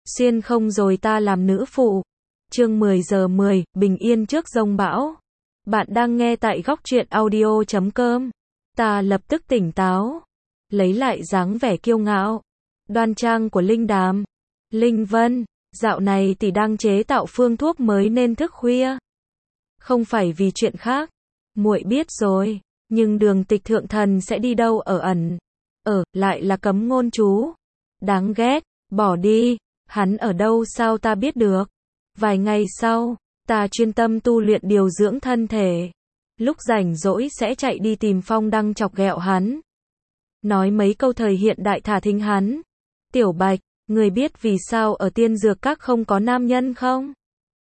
Xuyên không rồi ta làm nữ phụ. Chương 10 giờ 10, bình yên trước giông bão. Bạn đang nghe tại góc truyện audio.com. Ta lập tức tỉnh táo, lấy lại dáng vẻ kiêu ngạo, đoan trang của Linh Đàm. Linh Vân, dạo này tỷ đang chế tạo phương thuốc mới nên thức khuya. Không phải vì chuyện khác, muội biết rồi, nhưng Đường Tịch thượng thần sẽ đi đâu ở ẩn? Lại là cấm ngôn chú. Đáng ghét, bỏ đi, hắn ở đâu sao ta biết được? Vài ngày sau, ta chuyên tâm tu luyện điều dưỡng thân thể. Lúc rảnh rỗi sẽ chạy đi tìm Phong Đăng chọc ghẹo hắn. Nói mấy câu thời hiện đại thả thính hắn. Tiểu Bạch, người biết vì sao ở Tiên Dược Các không có nam nhân không?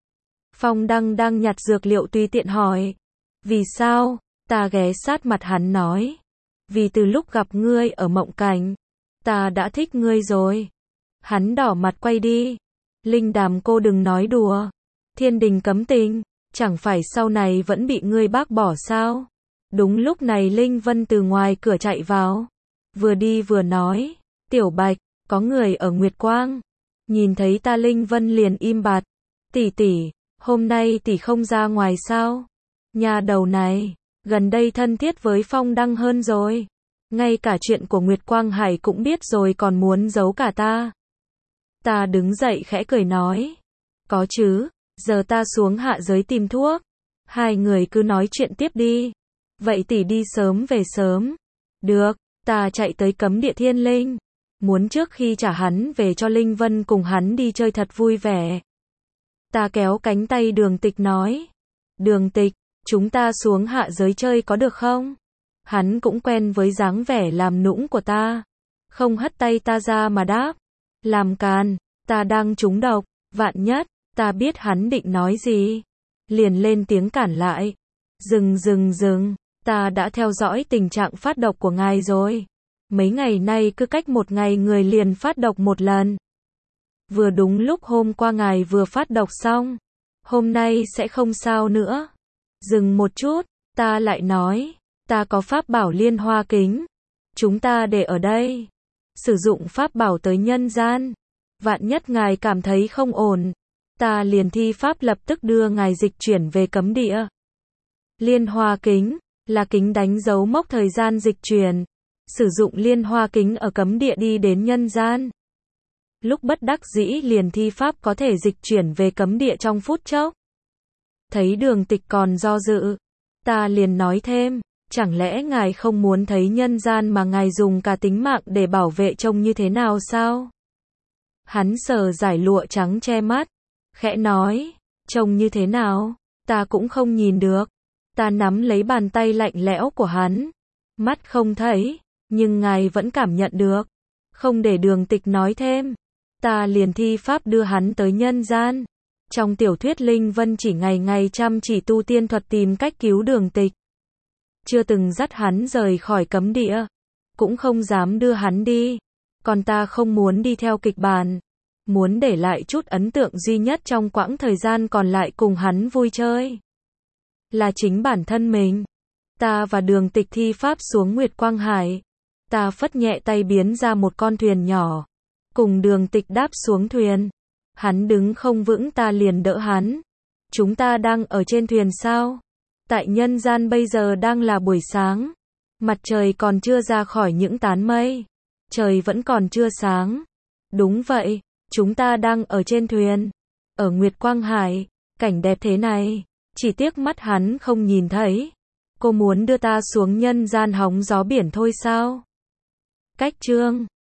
Phong Đăng đang nhặt dược liệu tùy tiện hỏi. Vì sao? Ta ghé sát mặt hắn nói. Vì từ lúc gặp ngươi ở mộng cảnh, ta đã thích ngươi rồi. Hắn đỏ mặt quay đi. Linh Đàm cô đừng nói đùa. Thiên đình cấm tình, chẳng phải sau này vẫn bị ngươi bác bỏ sao? Đúng lúc này Linh Vân từ ngoài cửa chạy vào. Vừa đi vừa nói. Tiểu Bạch, có người ở Nguyệt Quang. Nhìn thấy ta Linh Vân liền im bặt. Tỷ tỷ, hôm nay tỷ không ra ngoài sao? Nhà đầu này, gần đây thân thiết với Phong Đăng hơn rồi. Ngay cả chuyện của Nguyệt Quang Hải cũng biết rồi còn muốn giấu cả ta. Ta đứng dậy khẽ cười nói. Có chứ, giờ ta xuống hạ giới tìm thuốc. Hai người cứ nói chuyện tiếp đi. Vậy tỷ đi sớm về sớm. Được, ta chạy tới cấm địa Thiên Linh. Muốn trước khi trả hắn về cho Linh Vân cùng hắn đi chơi thật vui vẻ. Ta kéo cánh tay Đường Tịch nói. Đường Tịch, chúng ta xuống hạ giới chơi có được không? Hắn cũng quen với dáng vẻ làm nũng của ta. Không hất tay ta ra mà đáp. Làm càn, ta đang trúng độc, vạn nhất, ta biết hắn định nói gì. Liền lên tiếng cản lại. Dừng, ta đã theo dõi tình trạng phát độc của ngài rồi. Mấy ngày nay cứ cách một ngày người liền phát độc một lần. Vừa đúng lúc hôm qua ngài vừa phát độc xong. Hôm nay sẽ không sao nữa. Dừng một chút, ta lại nói. Ta có pháp bảo Liên Hoa Kính. Chúng ta để ở đây. Sử dụng pháp bảo tới nhân gian. Vạn nhất ngài cảm thấy không ổn. Ta liền thi pháp lập tức đưa ngài dịch chuyển về cấm địa. Liên Hoa Kính là kính đánh dấu mốc thời gian dịch chuyển. Sử dụng Liên Hoa Kính ở cấm địa đi đến nhân gian. Lúc bất đắc dĩ liền thi pháp có thể dịch chuyển về cấm địa trong phút chốc. Thấy Đường Tịch còn do dự. Ta liền nói thêm. Chẳng lẽ ngài không muốn thấy nhân gian mà ngài dùng cả tính mạng để bảo vệ trông như thế nào sao? Hắn sờ giải lụa trắng che mắt. Khẽ nói. Trông như thế nào? Ta cũng không nhìn được. Ta nắm lấy bàn tay lạnh lẽo của hắn. Mắt không thấy. Nhưng ngài vẫn cảm nhận được. Không để Đường Tịch nói thêm. Ta liền thi pháp đưa hắn tới nhân gian. Trong tiểu thuyết Linh Vân chỉ ngày chăm chỉ tu tiên thuật tìm cách cứu Đường Tịch. Chưa từng dắt hắn rời khỏi cấm địa. Cũng không dám đưa hắn đi. Còn ta không muốn đi theo kịch bản. Muốn để lại chút ấn tượng duy nhất trong quãng thời gian còn lại cùng hắn vui chơi. Là chính bản thân mình. Ta và Đường Tịch thi pháp xuống Nguyệt Quang Hải. Ta phất nhẹ tay biến ra một con thuyền nhỏ. Cùng Đường Tịch đáp xuống thuyền. Hắn đứng không vững ta liền đỡ hắn. Chúng ta đang ở trên thuyền sao? Tại nhân gian bây giờ đang là buổi sáng. Mặt trời còn chưa ra khỏi những tán mây. Trời vẫn còn chưa sáng. Đúng vậy, chúng ta đang ở trên thuyền. Ở Nguyệt Quang Hải, cảnh đẹp thế này. Chỉ tiếc mắt hắn không nhìn thấy. Cô muốn đưa ta xuống nhân gian hóng gió biển thôi sao? Cách chương